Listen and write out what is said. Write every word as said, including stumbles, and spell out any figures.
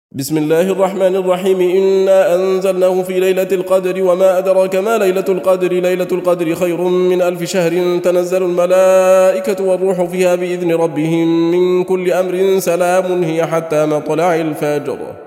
بسم الله الرحمن الرحيم. إنا أنزلناه في ليلة القدر وما أدراك ما ليلة القدر ليلة القدر خير من ألف شهر تنزل الملائكة والروح فيها بإذن ربهم من كل أمر سلام هي حتى مطلع الفجر.